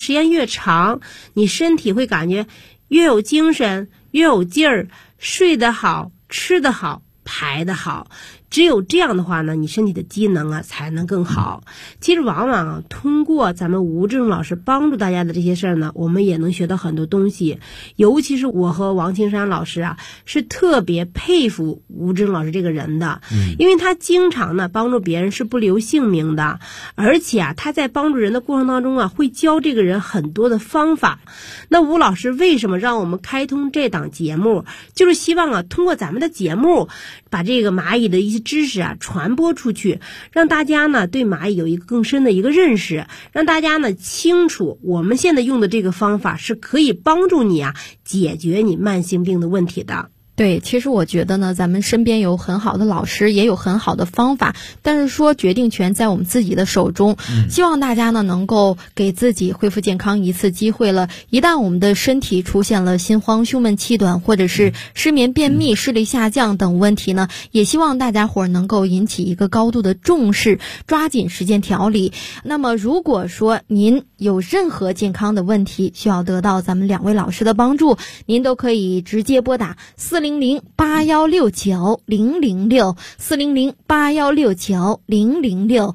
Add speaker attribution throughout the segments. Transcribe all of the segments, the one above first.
Speaker 1: 时间越长，你身体会感觉越有精神，越有劲儿，睡得好，吃得好，排得好。只有这样的话呢，你身体的机能啊才能更好。其实往往啊，通过咱们吴志忠老师帮助大家的这些事儿呢，我们也能学到很多东西。尤其是我和王青山老师啊，是特别佩服吴志忠老师这个人的，因为他经常呢帮助别人是不留性命的，而且啊他在帮助人的过程当中啊，会教这个人很多的方法。那吴老师为什么让我们开通这档节目，就是希望啊通过咱们的节目，把这个蚂蚁的一些知识啊传播出去，让大家呢对蚂蚁有一个更深的一个认识，让大家呢清楚我们现在用的这个方法是可以帮助你啊解决你慢性病的问题的。
Speaker 2: 对，其实我觉得呢，咱们身边有很好的老师，也有很好的方法，但是说决定权在我们自己的手中。希望大家呢能够给自己恢复健康一次机会了。一旦我们的身体出现了心慌、胸闷、气短，或者是失眠、便秘、视力下降等问题呢，也希望大家伙能够引起一个高度的重视，抓紧时间调理。那么如果说您有任何健康的问题需要得到咱们2位老师的帮助，您都可以直接拨打400-8169-006 400-8169-006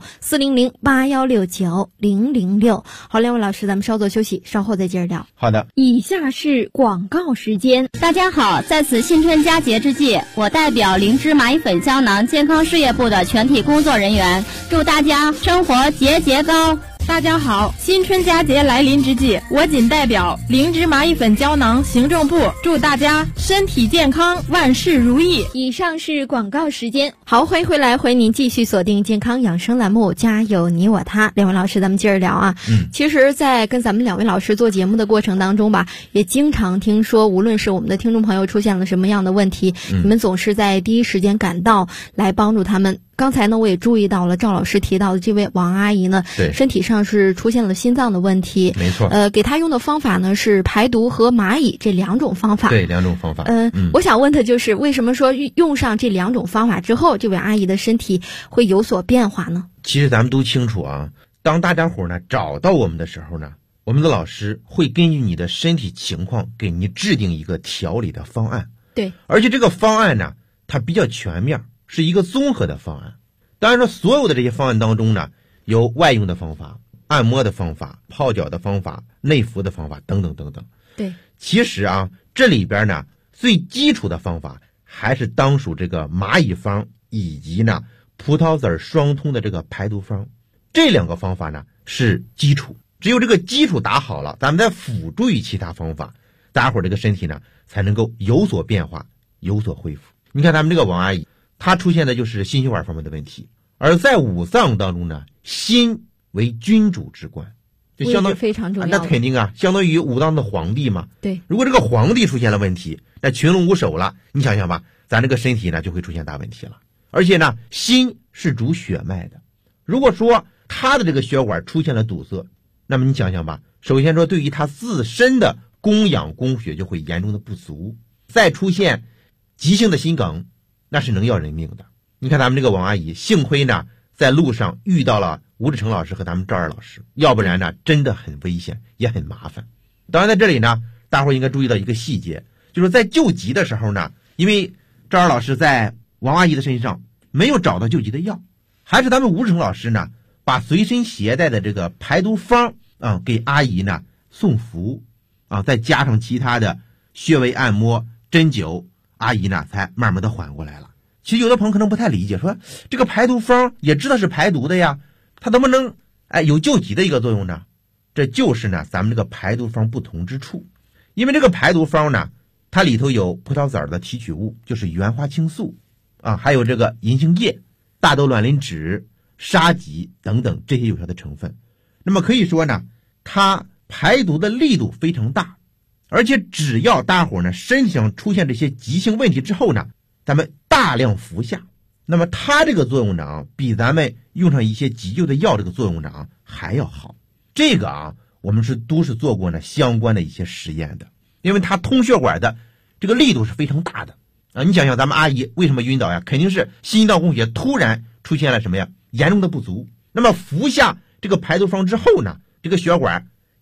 Speaker 2: 400-8169-006。好，2位老师，咱们稍作休息，稍后再接着聊。
Speaker 3: 好的。
Speaker 2: 以下是广告时间。
Speaker 4: 大家好，在此新春佳节之际，我代表灵芝蚂蚁粉胶囊健康事业部的全体工作人员，祝大家生活节节高。
Speaker 5: 大家好，新春佳节来临之际，我仅代表灵芝蚂蚁粉胶囊行政部，祝大家身体健康，万事如意。
Speaker 2: 以上是广告时间。好，欢迎回来，欢迎您继续锁定健康养生栏目，家有你我他。2位老师，咱们接着聊啊。其实在跟咱们2位老师做节目的过程当中吧，也经常听说，无论是我们的听众朋友出现了什么样的问题，你们总是在第一时间赶到来帮助他们。刚才呢，我也注意到了赵老师提到的这位王阿姨呢，身体上是出现了心脏的问题。
Speaker 3: 没错。
Speaker 2: 给她用的方法呢是排毒和蚂蚁这2种方法。
Speaker 3: 对，2种方法。
Speaker 2: 我想问的就是为什么说用上这2种方法之后，这位阿姨的身体会有所变化呢？
Speaker 3: 其实咱们都清楚啊，当大家伙呢找到我们的时候呢，我们的老师会根据你的身体情况给你制定一个调理的方案。
Speaker 2: 对，
Speaker 3: 而且这个方案呢，它比较全面，是一个综合的方案。当然说，所有的这些方案当中呢，有外用的方法、按摩的方法、泡脚的方法、内服的方法等等等等。
Speaker 2: 对，
Speaker 3: 其实啊，这里边呢最基础的方法还是当属这个蚂蚁方以及呢葡萄籽双通的这个排毒方。这2个方法呢是基础，只有这个基础打好了，咱们再辅助于其他方法，大家伙这个身体呢才能够有所变化，有所恢复。你看咱们这个王阿姨，她出现的就是心血管方面的问题，而在五脏当中呢，心为君主之官，就相当于
Speaker 2: 非常重要。
Speaker 3: 那肯定啊，相当于五脏的皇帝嘛。
Speaker 2: 对，
Speaker 3: 如果这个皇帝出现了问题，那群龙无首了，你想想吧，咱这个身体呢就会出现大问题了。而且呢，心是主血脉的，如果说他的这个血管出现了堵塞，那么你想想吧，首先说对于他自身的供氧供血就会严重的不足，再出现急性的心梗，那是能要人命的。你看咱们这个王阿姨，幸亏呢在路上遇到了吴志成老师和咱们赵二老师，要不然呢真的很危险，也很麻烦。当然在这里呢，大伙应该注意到一个细节，就是在救急的时候呢，因为赵二老师在王阿姨的身上没有找到救急的药，还是咱们吴志成老师呢把随身携带的这个排毒方给阿姨呢送服再加上其他的穴位按摩、针灸，阿姨呢才慢慢的缓过来了。其实有的朋友可能不太理解，说这个排毒方也知道是排毒的呀，它能不能有救急的一个作用呢？这就是呢咱们这个排毒方不同之处。因为这个排毒方呢，它里头有葡萄籽的提取物，就是原花青素还有这个银杏叶、大豆卵磷脂、沙棘等等这些有效的成分。那么可以说呢，它排毒的力度非常大，而且只要大伙呢身体上出现这些急性问题之后呢，咱们大量服下，那么它这个作用呢比咱们用上一些急救的药这个作用呢还要好。这个我们都是做过呢相关的一些实验的，因为它通血管的这个力度是非常大的你想想咱们阿姨为什么晕倒呀？肯定是心脏供血突然出现了什么呀？严重的不足。那么服下这个排毒方之后呢，这个血管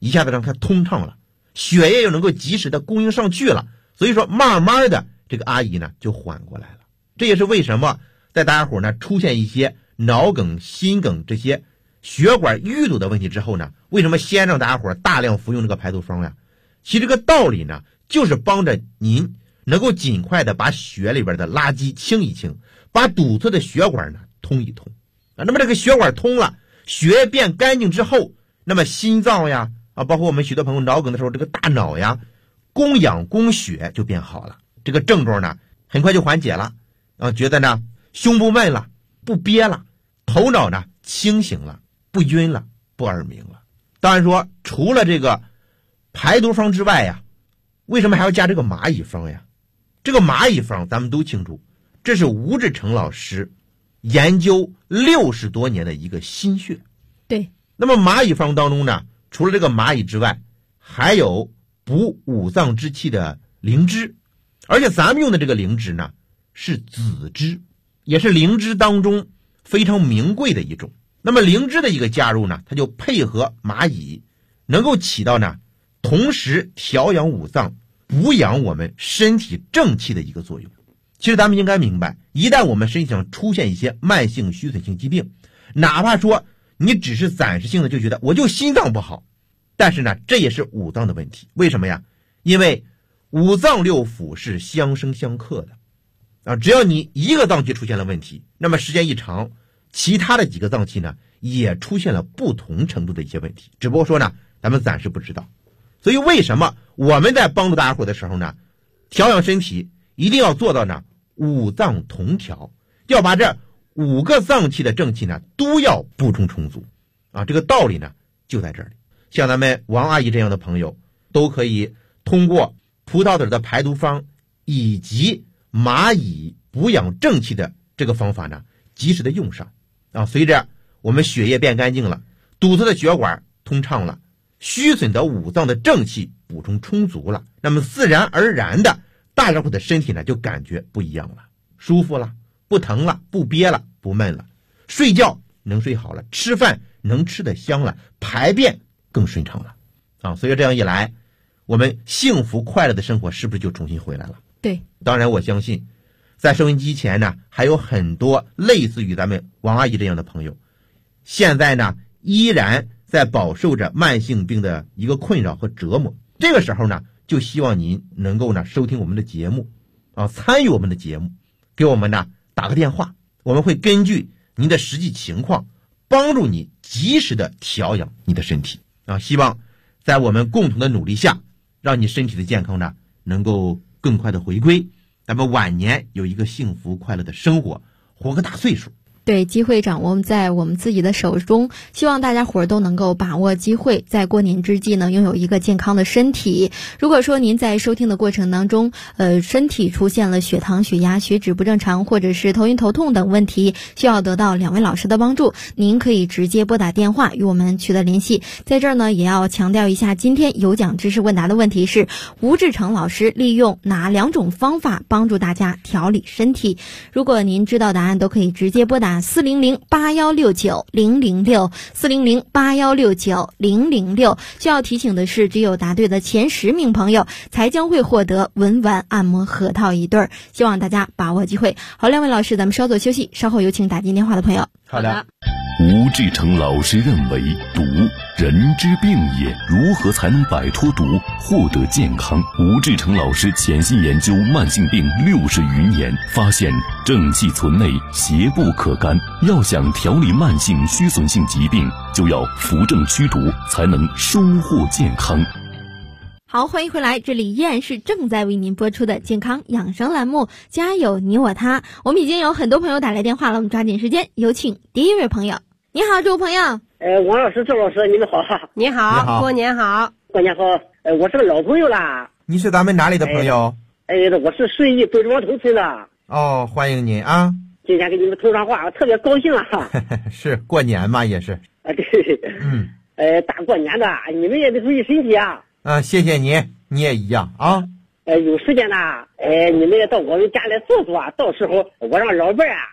Speaker 3: 一下子让它通畅了，血液又能够及时的供应上去了，所以说慢慢的这个阿姨呢就缓过来了。这也是为什么在大家伙呢出现一些脑梗、心梗这些血管淤堵的问题之后呢，为什么先让大家伙大量服用这个排毒方呀？其实这个道理呢，就是帮着您能够尽快的把血里边的垃圾清一清，把堵塞的血管呢通一通。那么这个血管通了，血液变干净之后，那么心脏呀包括我们许多朋友脑梗的时候，这个大脑呀供氧供血就变好了，这个症状呢很快就缓解了觉得呢胸不闷了，不憋了，头脑呢清醒了，不晕了，不耳鸣了。当然说除了这个排毒方之外呀，为什么还要加这个蚂蚁方呀？这个蚂蚁方咱们都清楚，这是吴志成老师研究60多年的一个心血。
Speaker 2: 对，
Speaker 3: 那么蚂蚁方当中呢，除了这个蚂蚁之外，还有补五脏之气的灵芝，而且咱们用的这个灵芝呢是紫芝，也是灵芝当中非常名贵的一种。那么灵芝的一个加入呢，它就配合蚂蚁，能够起到呢同时调养五脏、补养我们身体正气的一个作用。其实咱们应该明白，一旦我们身体上出现一些慢性虚损性疾病，哪怕说你只是暂时性的就觉得我就心脏不好，但是呢这也是五脏的问题。为什么呀？因为五脏六腑是相生相克的只要你一个脏器出现了问题，那么时间一长，其他的几个脏器呢也出现了不同程度的一些问题，只不过说呢咱们暂时不知道。所以为什么我们在帮助大家伙的时候呢，调养身体一定要做到呢五脏同调，要把这5个脏器的正气呢都要补充充足这个道理呢就在这里。像咱们王阿姨这样的朋友，都可以通过葡萄籽的排毒方以及蚂蚁补养正气的这个方法呢及时的用上随着我们血液变干净了，堵塞的血管通畅了，虚损的五脏的正气补充充足了，那么自然而然的大家伙的身体呢就感觉不一样了，舒服了，不疼了，不憋了，不闷了，睡觉能睡好了，吃饭能吃得香了，排便更顺畅了所以这样一来，我们幸福快乐的生活是不是就重新回来了？
Speaker 2: 对，
Speaker 3: 当然我相信在收音机前呢还有很多类似于咱们王阿姨这样的朋友，现在呢依然在饱受着慢性病的一个困扰和折磨。这个时候呢就希望您能够呢收听我们的节目参与我们的节目，给我们呢打个电话，我们会根据您的实际情况帮助你及时的调养你的身体希望在我们共同的努力下，让你身体的健康呢能够更快的回归，咱们晚年有一个幸福快乐的生活，活个大岁数。
Speaker 2: 对，机会掌握在我们自己的手中，希望大家伙儿都能够把握机会，在过年之际呢拥有一个健康的身体。如果说您在收听的过程当中身体出现了血糖、血压、血脂不正常，或者是头晕头痛等问题，需要得到2位老师的帮助，您可以直接拨打电话与我们取得联系。在这儿呢也要强调一下，今天有奖知识问答的问题是吴志成老师利用哪2种方法帮助大家调理身体。如果您知道答案，都可以直接拨打400-8169-006 400-8169-006。需要提醒的是，只有答对的前10名朋友才将会获得文玩按摩核桃1对，希望大家把握机会。好，2位老师咱们稍作休息，稍后有请打进电话的朋友。
Speaker 3: 好的。
Speaker 6: 吴志成老师认为，毒人之病也，如何才能摆脱毒，获得健康？吴志成老师潜心研究慢性病60余年，发现正气存内，邪不可干。要想调理慢性虚损性疾病，就要扶正驱毒，才能收获健康。
Speaker 2: 好，欢迎回来，这里依然是正在为您播出的健康养生栏目，家有你我他。我们已经有很多朋友打来电话了，我们抓紧时间，有请第一位朋友。你好，这位朋友。
Speaker 7: 王老师、周老师，你们好。
Speaker 1: 你好，过年好。
Speaker 7: 过年好。我是个老朋友啦。
Speaker 3: 你是咱们哪里的朋友？
Speaker 7: 我是顺义北庄头村的。
Speaker 3: 哦，欢迎您啊。
Speaker 7: 今天给你们通上话，我特别高兴啊。
Speaker 3: 是过年嘛，也是。
Speaker 7: 对。大过年的，你们也得注意身体啊。
Speaker 3: 谢谢你，你也一样啊。
Speaker 7: 有时间呢，你们也到我们家来坐坐，到时候我让老伴啊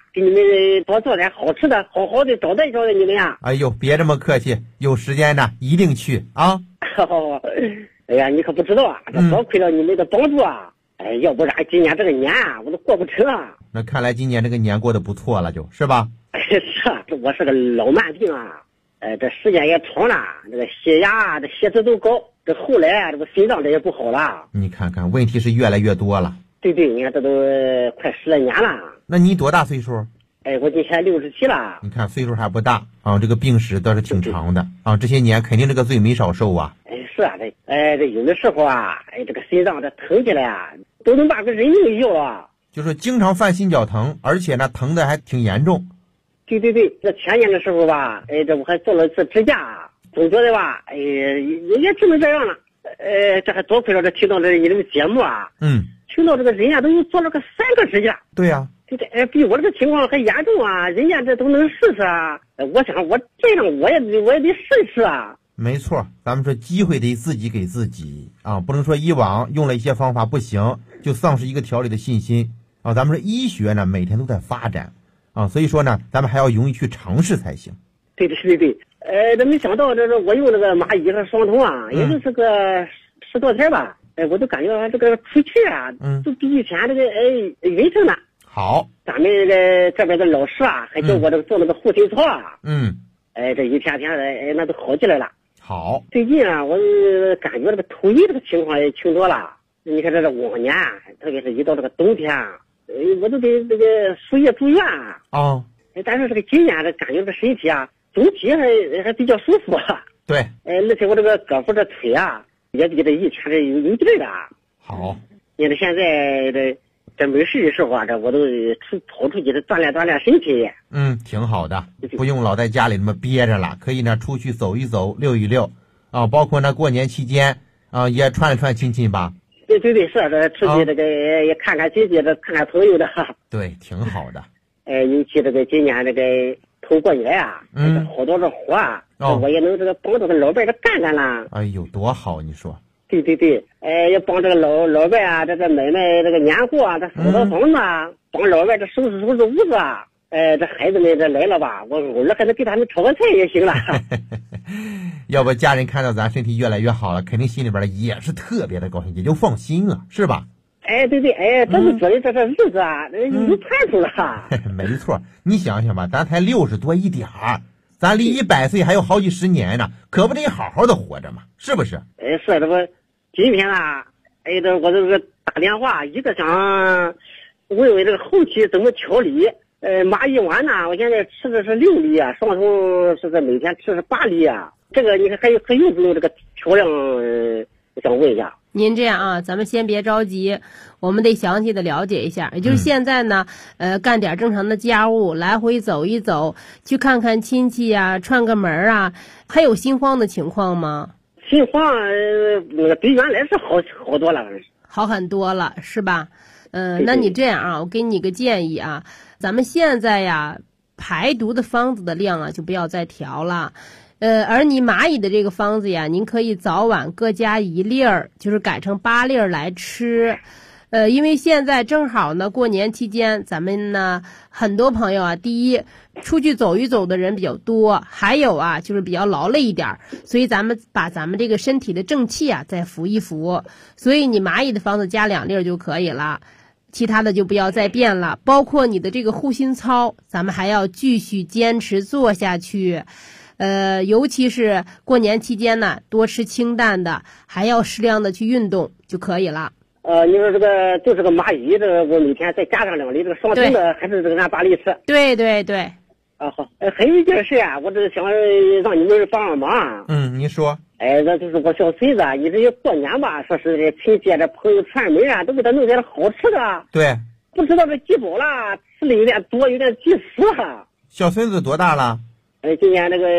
Speaker 7: 给你们多做点好吃的，好好的招待招待你们呀。
Speaker 3: 哎呦，别这么客气，有时间呢一定去啊。
Speaker 7: 哎呀，你可不知道啊，这多亏了你们的帮助啊。哎，要不然今年这个年啊，我都过不成啊。
Speaker 3: 那看来今年这个年过得不错了，是吧？
Speaker 7: 是啊，我是个老慢病啊，这时间也长了，这个血压啊，这血脂都高，这后来啊，这个心脏这也不好了。
Speaker 3: 你看看，问题是越来越多了。
Speaker 7: 对，你看这都快10来年了。
Speaker 3: 那你多大岁数？
Speaker 7: 我今年67了。
Speaker 3: 你看岁数还不大啊，这个病史倒是挺长的啊，这些年肯定这个罪没少受啊。
Speaker 7: 是啊，这有的时候啊，这个心脏这疼起来啊，都能把个人命要了。
Speaker 3: 就是经常犯心绞疼，而且呢疼的还挺严重。
Speaker 7: 对，这前年的时候吧，这我还做了一次支架，总觉得吧，也只能这样了。这还多亏了这听到你这个节目啊，听到这个人家都做了个3个支架。
Speaker 3: 对呀。
Speaker 7: 比我这个情况还严重啊，人家这都能试试啊。我想我这样我也得试试啊。
Speaker 3: 没错，咱们说机会得自己给自己啊，不能说以往用了一些方法不行，就丧失一个调理的信心啊。咱们说医学呢每天都在发展啊，所以说呢咱们还要勇于去尝试才行。
Speaker 7: 对，这没想到这是我用这个蚂蚁和双瞳啊，也就是个10多天吧，我都感觉这个出气啊，都比以前这个匀称了。
Speaker 3: 好，
Speaker 7: 咱们这边的老师啊，还叫我这个做那个护心操啊，这一天天的那都好起来了。
Speaker 3: 好，
Speaker 7: 最近啊，我感觉这个头晕这个情况也轻多了。你看这是往年，特别是一到这个冬天，我都得这个输液住院啊。但是这个今年这感觉这个身体啊，总体还比较舒服。
Speaker 3: 对，
Speaker 7: 而且我这个胳膊这腿啊，也比这以前这有劲儿了。
Speaker 3: 好，
Speaker 7: 你看现在这没事的时候啊，这我都跑出去锻炼身体。
Speaker 3: 挺好的，不用老在家里那么憋着了，可以呢出去走一走，溜一溜啊。包括呢过年期间啊，也串亲吧。
Speaker 7: 对，是这出去这个也看看亲戚，这看看朋友的。
Speaker 3: 对，挺好的。
Speaker 7: 尤其这个今年这个头过年啊，好多这活啊，我也能这个帮这个老伴这干了。
Speaker 3: 哎呦，多好！你说。
Speaker 7: 对，也帮这个老伴啊，这个买卖这个年货啊，这扫扫房子啊，帮老伴这收拾屋子啊。这孩子们这来了吧，我偶尔还能给他们炒个菜也行了。
Speaker 3: 要不家人看到咱身体越来越好了，肯定心里边也是特别的高兴，也就放心了，是吧？
Speaker 7: 对，这是觉得这日子啊，有盼头了。
Speaker 3: 没错，你想想吧，咱才60多一点儿，咱离100岁还有好几10年呢，可不得好好的活着嘛，是不是？
Speaker 7: 是这不，今天啊，这我这个打电话，一个想问问这个后期怎么调理。蚂蚁丸呢，我现在吃的是6粒啊，双瞳是每天吃是8粒啊。这个你看还用不用这个调量？我想问一下。
Speaker 1: 您这样啊，咱们先别着急，我们得详细的了解一下。也就是现在呢，干点正常的家务，来回走一走，去看看亲戚啊，串个门啊。还有心慌的情况吗？
Speaker 7: 心慌比原来是好多了，
Speaker 1: 好很多了，是吧？那你这样啊，我给你个建议啊，咱们现在呀，排毒的方子的量啊，就不要再调了。而你蚂蚁的这个方子呀，您可以早晚各加1粒儿，就是改成8粒儿来吃。因为现在正好呢，过年期间，咱们呢很多朋友啊，第一出去走一走的人比较多，还有啊就是比较劳累一点，所以咱们把咱们这个身体的正气啊再扶一扶。所以你蚂蚁的方子加2粒儿就可以了。其他的就不要再变了，包括你的这个护心操，咱们还要继续坚持做下去。尤其是过年期间呢，多吃清淡的，还要适量的去运动就可以了。
Speaker 7: 你说这个就是个蚂蚁，这个我每天再加上2粒，这个双瞳的还是这个按8粒吃。
Speaker 1: 对。
Speaker 7: 好，还有一件事啊，我这想让你们帮忙。
Speaker 3: 您说。
Speaker 7: 那就是我小孙子，你这些过年吧，说是这亲戚这朋友串门啊，都给他弄点好吃的。
Speaker 3: 对。
Speaker 7: 不知道这饥饱了，吃的有点多，有点急死了。
Speaker 3: 小孙子多大了？
Speaker 7: 今年这个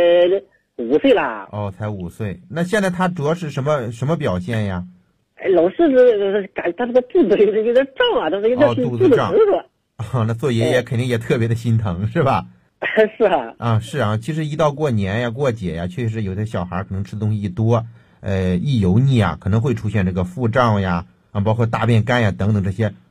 Speaker 7: 5岁了。
Speaker 3: 才5岁。那现在他主要是什么表现呀？
Speaker 7: 老是感他这个肚子有点胀啊，他有点肚子疼是。
Speaker 3: 那做爷爷肯定也特别的心疼，是吧？
Speaker 7: 是啊。
Speaker 3: 是啊，其实一到过年呀、过节呀，确实有的小孩可能吃东西一多，一油腻啊，可能会出现这个腹胀呀，包括大便干呀等等这些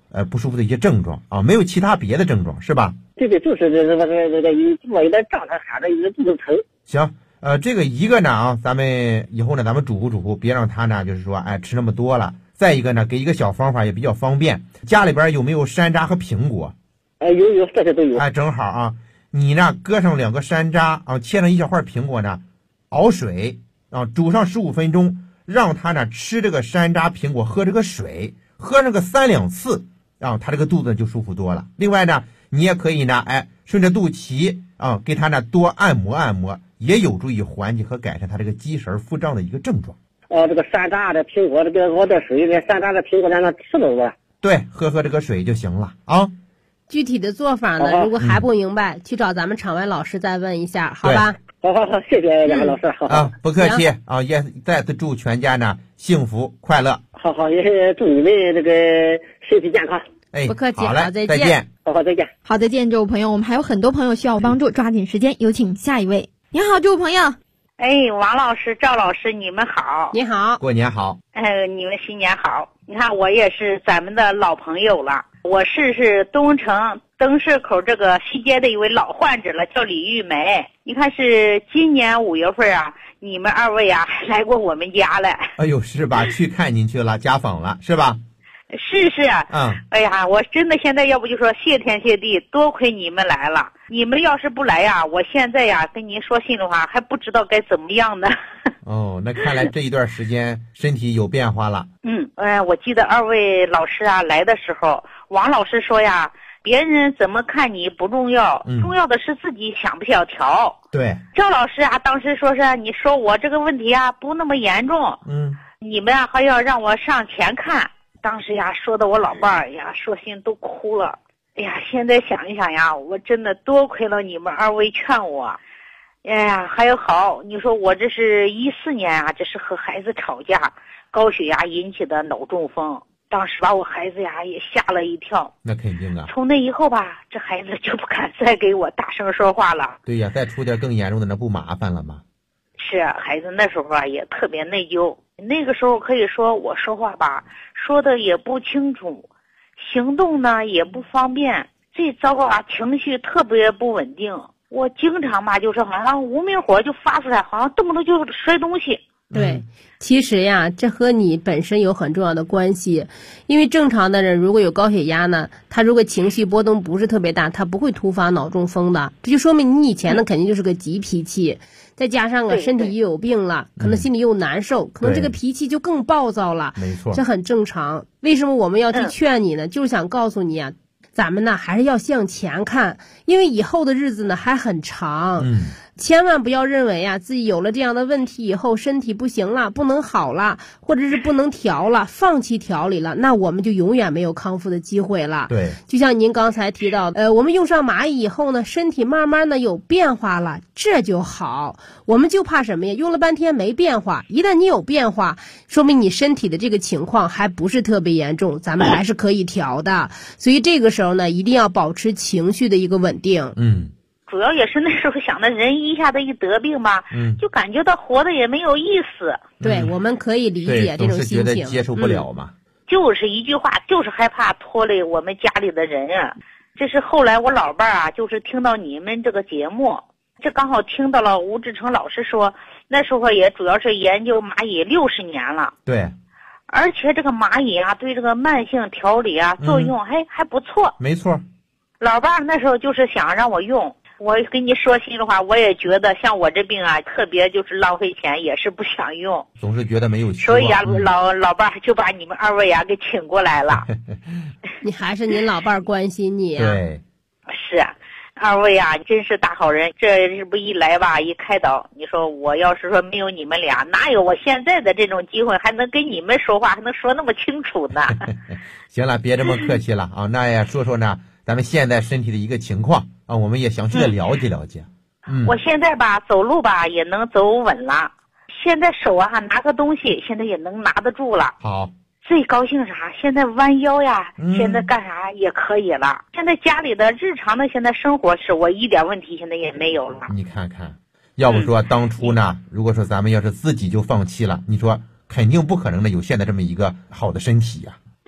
Speaker 3: 不舒服的一些症状啊，没有其他别的症状是吧？
Speaker 7: 对，就是这我有点胀，他喊着一直肚子疼。
Speaker 3: 行，这个一个呢啊，咱们以后呢，咱们嘱咐，别让他呢，就是说，吃那么多了。再一个呢，给一个小方法也比较方便。家里边有没有山楂和苹果？
Speaker 7: 有，这些都有。
Speaker 3: 正好啊，你呢搁上2个山楂啊，切上一小块苹果呢，熬水啊，煮上15分钟，让他呢吃这个山楂、苹果，喝这个水，喝上个3两次，他这个肚子就舒服多了。另外呢，你也可以呢，顺着肚脐啊，给他呢多按摩，也有助于缓解和改善他这个积食腹胀的一个症状。
Speaker 7: 这个山楂的苹果，这个熬点水，这山楂的苹果让他吃了吧。
Speaker 3: 对，喝这个水就行了啊。
Speaker 1: 具体的做法呢，如果还不明白，去找咱们场外老师再问一下，好吧？
Speaker 7: 好，谢谢两位老师。好，
Speaker 3: 不客气啊，也再次祝全家呢幸福快乐。
Speaker 7: 好，也祝你们这个身体健康。
Speaker 1: 不客气，
Speaker 3: 好嘞，
Speaker 1: 再
Speaker 3: 见。
Speaker 7: 好，再见。
Speaker 2: 好，再见，这位朋友，我们还有很多朋友需要帮助，抓紧时间，有请下一位。你好，这位朋友。
Speaker 8: 王老师、赵老师，你们好。
Speaker 1: 你好，
Speaker 3: 过年好。
Speaker 8: 你们新年好。你看，我也是咱们的老朋友了，我是东城灯市口这个西街的一位老患者了，叫李玉梅。你看是今年5月份啊，你们2位啊来过我们家了。
Speaker 3: 哎呦，是吧？去看您去了，家访了，是吧？
Speaker 8: 是。哎呀，我真的现在要不就说谢天谢地，多亏你们来了。你们要是不来呀，我现在呀跟您说心里话，还不知道该怎么样呢。
Speaker 3: 那看来这一段时间身体有变化了。
Speaker 8: 我记得2位老师啊来的时候，王老师说呀，别人怎么看你不重要，重要的是自己想不想调。
Speaker 3: 对。
Speaker 8: 赵老师啊，当时说是你说我这个问题啊不那么严重，你们啊还要让我上前看。当时呀说的我老伴儿呀说心都哭了。哎呀，现在想一想呀，我真的多亏了你们2位劝我。哎呀，还有好，你说我这是14年啊，这是和孩子吵架，高血压引起的脑中风，当时把我孩子呀也吓了一跳。
Speaker 3: 那肯定啊。
Speaker 8: 从那以后吧，这孩子就不敢再给我大声说话了。
Speaker 3: 对呀，再出点更严重的那不麻烦了吗？
Speaker 8: 是，孩子那时候啊也特别内疚。那个时候可以说我说话吧，说的也不清楚，行动呢也不方便，最糟糕啊，情绪特别不稳定。我经常吧就是好像无名火就发出来，好像动不动就摔东西。
Speaker 1: 对，其实呀，这和你本身有很重要的关系。因为正常的人如果有高血压呢，他如果情绪波动不是特别大，他不会突发脑中风的。这就说明你以前呢肯定就是个急脾气，再加上身体又有病了，可能心里又难受，可能这个脾气就更暴躁了。
Speaker 3: 没错，
Speaker 1: 这很正常。为什么我们要去劝你呢？就是想告诉你啊，咱们呢还是要向前看，因为以后的日子呢还很长。千万不要认为啊自己有了这样的问题以后身体不行了，不能好了，或者是不能调了，放弃调理了，那我们就永远没有康复的机会了。
Speaker 3: 对，
Speaker 1: 就像您刚才提到我们用上蚂蚁以后呢，身体慢慢的有变化了，这就好。我们就怕什么呀？用了半天没变化，一旦你有变化，说明你身体的这个情况还不是特别严重，咱们还是可以调的。所以这个时候呢，一定要保持情绪的一个稳定。
Speaker 8: 主要也是那时候想的人一下子一得病吧，就感觉到活的也没有意思。
Speaker 1: 对，我们可以理解这种心情。
Speaker 3: 总是觉得接受不了嘛。
Speaker 8: 就是一句话，就是害怕拖累我们家里的人啊。这是后来我老伴儿啊，就是听到你们这个节目，这刚好听到了吴志成老师说，那时候也主要是研究蚂蚁60年了。
Speaker 3: 对。
Speaker 8: 而且这个蚂蚁啊，对这个慢性调理啊作用还不错。
Speaker 3: 没错。
Speaker 8: 老伴儿那时候就是想让我用。我跟你说心里话，我也觉得像我这病啊，特别就是浪费钱，也是不想用，
Speaker 3: 总是觉得没有希
Speaker 8: 望。所以啊，老伴儿就把你们2位啊给请过来了。
Speaker 1: 你还是您老伴儿关心你啊。
Speaker 3: 对，
Speaker 8: 是2位啊，真是大好人。这不一来吧，一开导，你说我要是说没有你们俩，哪有我现在的这种机会，还能跟你们说话，还能说那么清楚呢？
Speaker 3: 行了，别这么客气了啊。那也说说呢，咱们现在身体的一个情况啊，我们也详细的了解了解。
Speaker 8: 我现在吧走路吧也能走稳了，现在手啊拿个东西现在也能拿得住了。
Speaker 3: 好，
Speaker 8: 最高兴啥？现在弯腰呀，现在干啥也可以了。现在家里的日常的现在生活是我一点问题现在也没有了。
Speaker 3: 你看看，要不说当初呢，如果说咱们要是自己就放弃了，你说肯定不可能的有现在这么一个好的身体呀。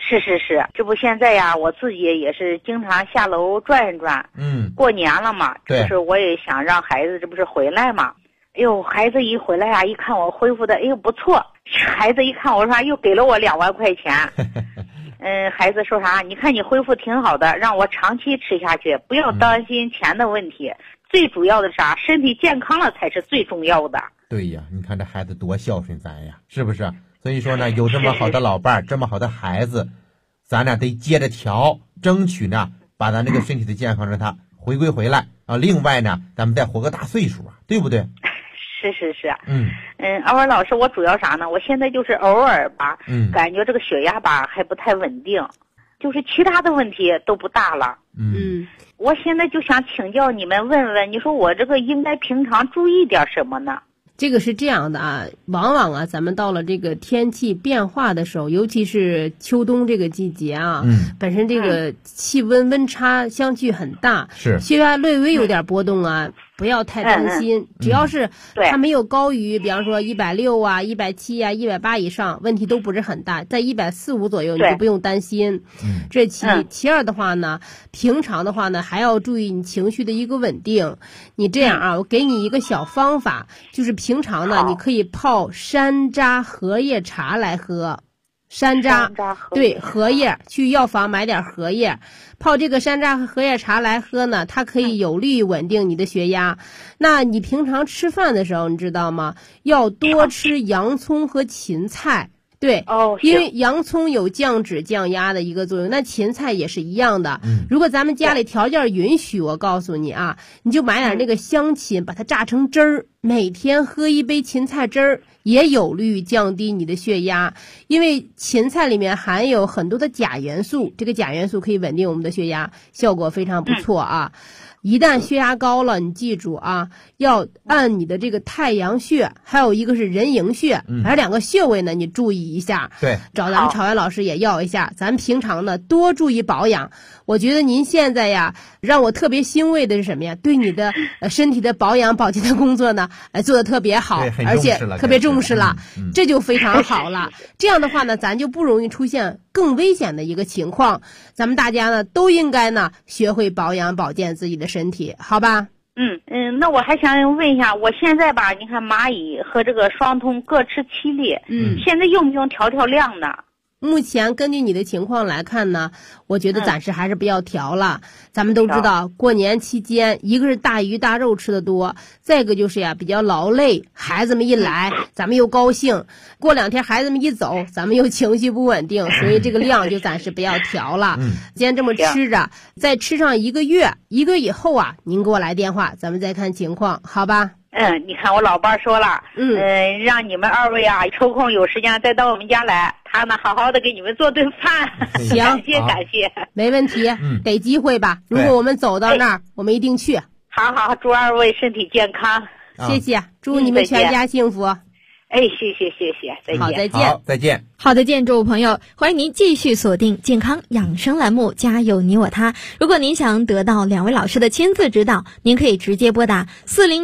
Speaker 8: 是，这不现在呀，我自己也是经常下楼转一转。过年了嘛，就是我也想让孩子这不是回来嘛。哎呦，孩子一回来啊，一看我恢复的，哎呦不错。孩子一看我说又给了我2万块钱。孩子说啥？你看你恢复挺好的，让我长期吃下去，不要担心钱的问题。最主要的是啥？身体健康了才是最重要的。
Speaker 3: 对呀，你看这孩子多孝顺咱呀，是不是？所以说呢，有这么好的老伴儿，这么好的孩子，咱俩得接着调，争取呢把咱这个身体的健康让它回归回来啊。另外呢，咱们再活个大岁数啊，对不对？
Speaker 8: 是。二位老师，我主要啥呢？我现在就是偶尔吧，感觉这个血压吧还不太稳定，就是其他的问题都不大了。我现在就想请教你们，问问，你说我这个应该平常注意点什么呢？
Speaker 1: 这个是这样的啊，往往啊，咱们到了这个天气变化的时候，尤其是秋冬这个季节啊，本身这个气温温差相距很大，
Speaker 3: 是
Speaker 1: 血压略微有点波动啊，不要太担心，只要是它没有高于，比方说160啊、170啊、180以上，问题都不是很大，在140、150左右你就不用担心。这其二的话呢，平常的话呢，还要注意你情绪的一个稳定。你这样啊，我给你一个小方法，就是平常呢，你可以泡山楂荷叶茶来喝。山楂对，荷叶，去药房买点荷叶，泡这个山楂荷叶茶来喝呢，它可以有利于稳定你的血压。那你平常吃饭的时候，你知道吗？要多吃洋葱和芹菜。对，因为洋葱有降脂降压的一个作用，那芹菜也是一样的。如果咱们家里条件允许，我告诉你啊，你就买点那个香芹，把它榨成汁儿，每天喝1杯芹菜汁儿，也有利于降低你的血压。因为芹菜里面含有很多的钾元素，这个钾元素可以稳定我们的血压，效果非常不错啊。一旦血压高了，你记住啊，要按你的这个太阳穴，还有一个是人迎穴，还有2个穴位呢，你注意一下。
Speaker 3: 对，
Speaker 1: 找咱们朝元老师也要一下。咱平常呢多注意保养。我觉得您现在呀，让我特别欣慰的是什么呀？对你的身体的保养保健的工作呢，做得特别好，而且特别重视了，这就非常好了。这样的话呢，咱就不容易出现更危险的一个情况。咱们大家呢都应该呢学会保养保健自己的身体，好吧？
Speaker 8: 那我还想问一下，我现在吧，你看蚂蚁和这个双通各吃7粒，现在用不用调量呢？
Speaker 1: 目前根据你的情况来看呢，我觉得暂时还是不要调了。咱们都知道，过年期间，一个是大鱼大肉吃的多，再一个就是呀比较劳累，孩子们一来，咱们又高兴，过2天孩子们一走，咱们又情绪不稳定，所以这个量就暂时不要调了。先这么吃着，再吃上1个月，1个月以后啊，您给我来电话，咱们再看情况，好吧？
Speaker 8: 你看我老伴说了，让你们2位啊抽空有时间再到我们家来，他呢好好的给你们做顿饭。
Speaker 1: 行，
Speaker 8: 感谢，
Speaker 1: 没问题，给机会吧。如果我们走到那儿，我们一定去。
Speaker 8: 好，祝2位身体健康，
Speaker 1: 谢谢，祝你们全家幸福。
Speaker 8: 谢谢，再见。
Speaker 1: 好，再见。
Speaker 3: 好，再见。
Speaker 2: 好的，建筑朋友，欢迎您继续锁定健康养生栏目，家有你我他。如果您想得到2位老师的亲自指导，您可以直接拨打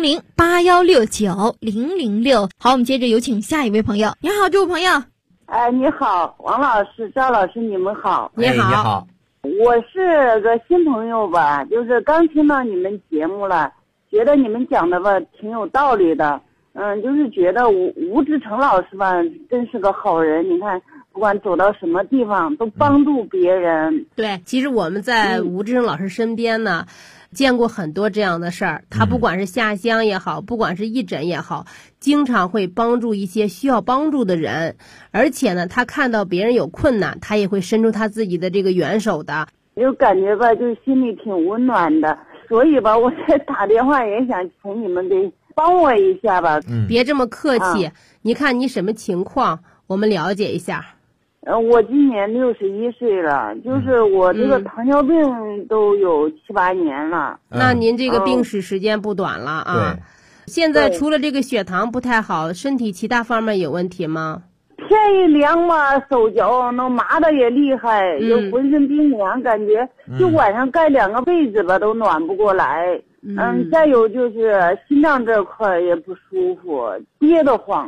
Speaker 2: 400-8169-006。好，我们接着有请下一位朋友。你好，这位朋友。
Speaker 9: 你好，王老师、赵老师，你们好。
Speaker 1: 你好。
Speaker 3: 你好。
Speaker 9: 我是个新朋友吧，就是刚听到你们节目了，觉得你们讲的吧挺有道理的。就是觉得吴志成老师吧，真是个好人。你看，不管走到什么地方，都帮助别人。
Speaker 1: 对，其实我们在吴志成老师身边呢，见过很多这样的事儿。他不管是下乡也好，不管是义诊也好，经常会帮助一些需要帮助的人。而且呢，他看到别人有困难，他也会伸出他自己的这个援手的。
Speaker 9: 就感觉吧，就是心里挺温暖的。所以吧，我这打电话也想请你们给帮我一下吧。
Speaker 1: 别这么客气，你看你什么情况，我们了解一下。
Speaker 9: 我今年61岁了，就是我这个糖尿病都有7、8年了。
Speaker 1: 那您这个病史时间不短了啊。现在除了这个血糖不太好，身体其他方面有问题吗？
Speaker 9: 天一凉嘛，手脚那麻的也厉害，有浑身冰凉，感觉就晚上盖2个被子吧都暖不过来。再有就是心脏这块也不舒服，憋得慌。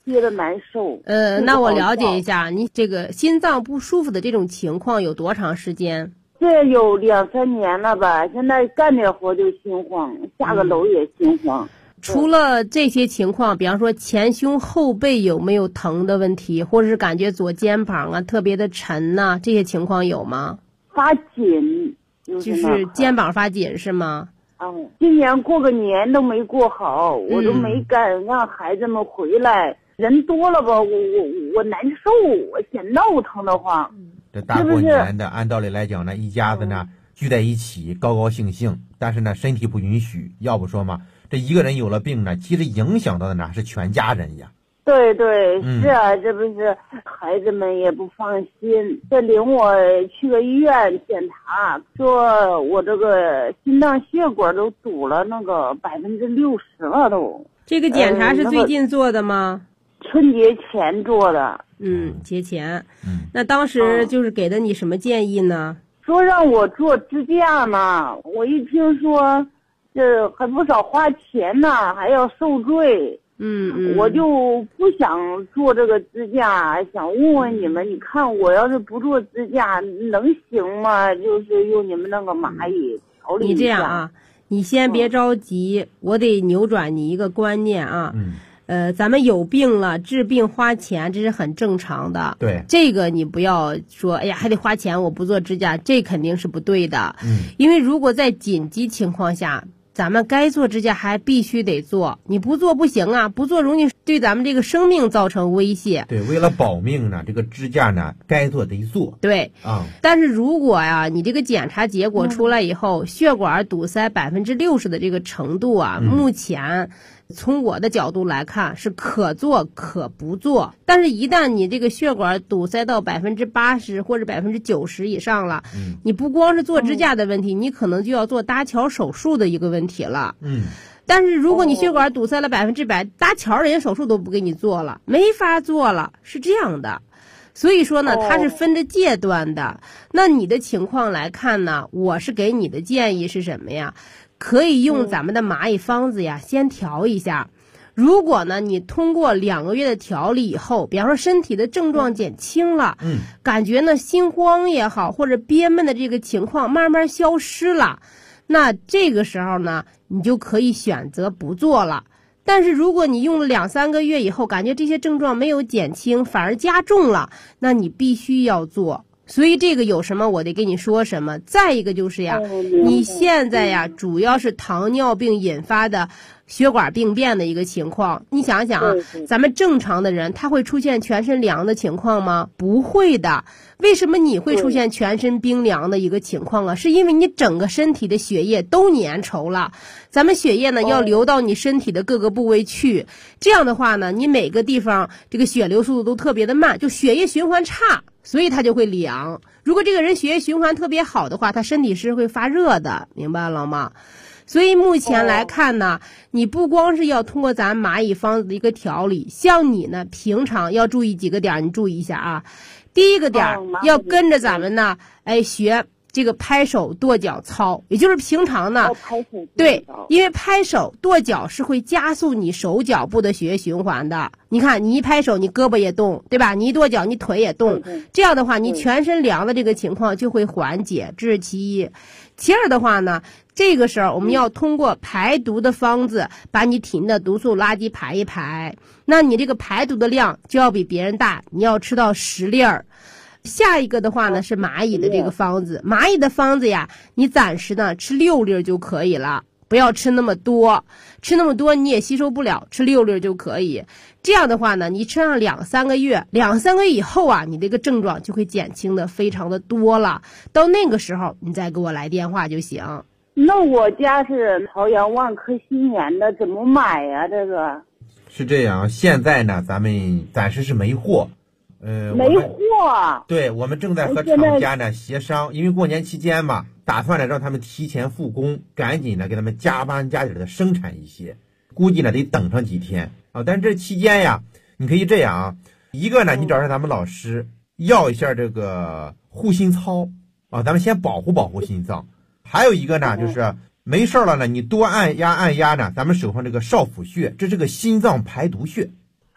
Speaker 9: 憋得难受。
Speaker 1: 那我了解一下，你这个心脏不舒服的这种情况有多长时间？
Speaker 9: 这有2、3年了吧，现在干点活就心慌，下个楼也心慌。
Speaker 1: 除了这些情况，比方说前胸后背有没有疼的问题，或者是感觉左肩膀啊特别的沉呐，这些情况有吗？
Speaker 9: 发紧，
Speaker 1: 就是肩膀发紧是吗？
Speaker 9: 今年过个年都没过好，我都没敢让孩子们回来，人多了吧，我难受，我嫌闹腾得慌。
Speaker 3: 这大过年的，按道理来讲呢，一家子呢聚在一起，高高兴兴，但是呢身体不允许，要不说嘛，这一个人有了病呢，其实影响到的呢是全家人呀。
Speaker 9: 对对，是啊，这不是孩子们也不放心，这领我去个医院检查，说我这个心脏血管都堵了那个60%了都。
Speaker 1: 这个检查是最近做的吗？
Speaker 9: 春节前做的。
Speaker 1: 节前。那当时就是给的你什么建议呢？
Speaker 9: 说让我做支架呢，我一听说这还不少花钱呢，还要受罪。我就不想做这个支架，想问问你们，你看我要是不做支架能行吗？就是用你们那个蚂蚁调理一下。
Speaker 1: 你这样啊，你先别着急，我得扭转你一个观念啊。咱们有病了，治病花钱，这是很正常的。
Speaker 3: 对，
Speaker 1: 这个你不要说，哎呀，还得花钱，我不做支架，这肯定是不对的。因为如果在紧急情况下，咱们该做支架还必须得做，你不做不行啊，不做容易对咱们这个生命造成威胁。
Speaker 3: 对，为了保命呢，这个支架呢该做得做。
Speaker 1: 对但是如果呀，你这个检查结果出来以后，血管堵塞60%的这个程度啊，目前从我的角度来看是可做可不做，但是一旦你这个血管堵塞到80%或者90%以上了，你不光是做支架的问题，你可能就要做搭桥手术的一个问题了。但是如果你血管堵塞了100%，搭桥人家手术都不给你做了，没法做了，是这样的。所以说呢，它是分着阶段的。那你的情况来看呢，我是给你的建议是什么呀？可以用咱们的蚂蚁方子呀，先调一下。如果呢，你通过2个月的调理以后，比方说身体的症状减轻了，感觉呢心慌也好，或者憋闷的这个情况慢慢消失了，那这个时候呢，你就可以选择不做了。但是如果你用了2、3个月以后，感觉这些症状没有减轻，反而加重了，那你必须要做。所以这个有什么我得跟你说什么。再一个就是呀，你现在呀主要是糖尿病引发的血管病变的一个情况。你想想啊，咱们正常的人他会出现全身凉的情况吗？不会的。为什么你会出现全身冰凉的一个情况啊？是因为你整个身体的血液都粘稠了，咱们血液呢要流到你身体的各个部位去，这样的话呢，你每个地方这个血流速度都特别的慢，就血液循环差，所以它就会凉。如果这个人血液循环特别好的话，他身体是会发热的，明白了吗？所以目前来看呢，你不光是要通过咱蚂蚁方子的一个调理，像你呢平常要注意几个点，你注意一下啊。第一个点要跟着咱们呢学这个拍手跺脚操，也就是平常呢对，因为拍手跺脚是会加速你手脚部的血液循环的。你看你一拍手你胳膊也动，对吧？你一跺脚你腿也动，这样的话你全身凉的这个情况就会缓解，这是其一。其二的话呢，这个时候我们要通过排毒的方子把你体内的毒素垃圾排一排，那你这个排毒的量就要比别人大，你要吃到10粒儿。下一个的话呢是蚂蚁的这个方子，蚂蚁的方子呀，你暂时呢吃6粒就可以了，不要吃那么多，吃那么多你也吸收不了，吃6粒就可以。这样的话呢，你吃上2、3个月，2、3个月以后啊，你这个症状就会减轻的非常的多了。到那个时候你再给我来电话就行。
Speaker 9: 那我家是朝阳万科新源的，怎么买呀？这个
Speaker 3: 是这样，现在呢咱们暂时是没货。
Speaker 9: 没货。
Speaker 3: 对，我们正在和厂家呢协商，因为过年期间嘛，打算呢让他们提前复工，赶紧呢给他们加班加点的生产一些，估计呢得等上几天啊。但是这期间呀，你可以这样啊，一个呢你找上咱们老师要一下这个护心操啊，咱们先保护心脏。还有一个呢就是没事了呢，你多按压呢咱们手上这个少府穴，这是个心脏排毒穴。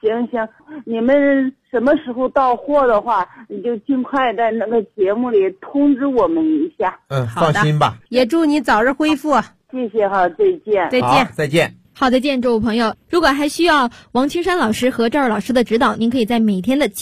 Speaker 9: 行，你们什么时候到货的话，你就尽快在那个节目里通知我们一下。
Speaker 3: 放心吧。
Speaker 1: 也祝你早日恢复。
Speaker 9: 谢谢哈，再见。
Speaker 1: 再见。
Speaker 3: 再见。
Speaker 2: 好，再见，诸位朋友。如果还需要王青山老师和赵二老师的指导，您可以在每天的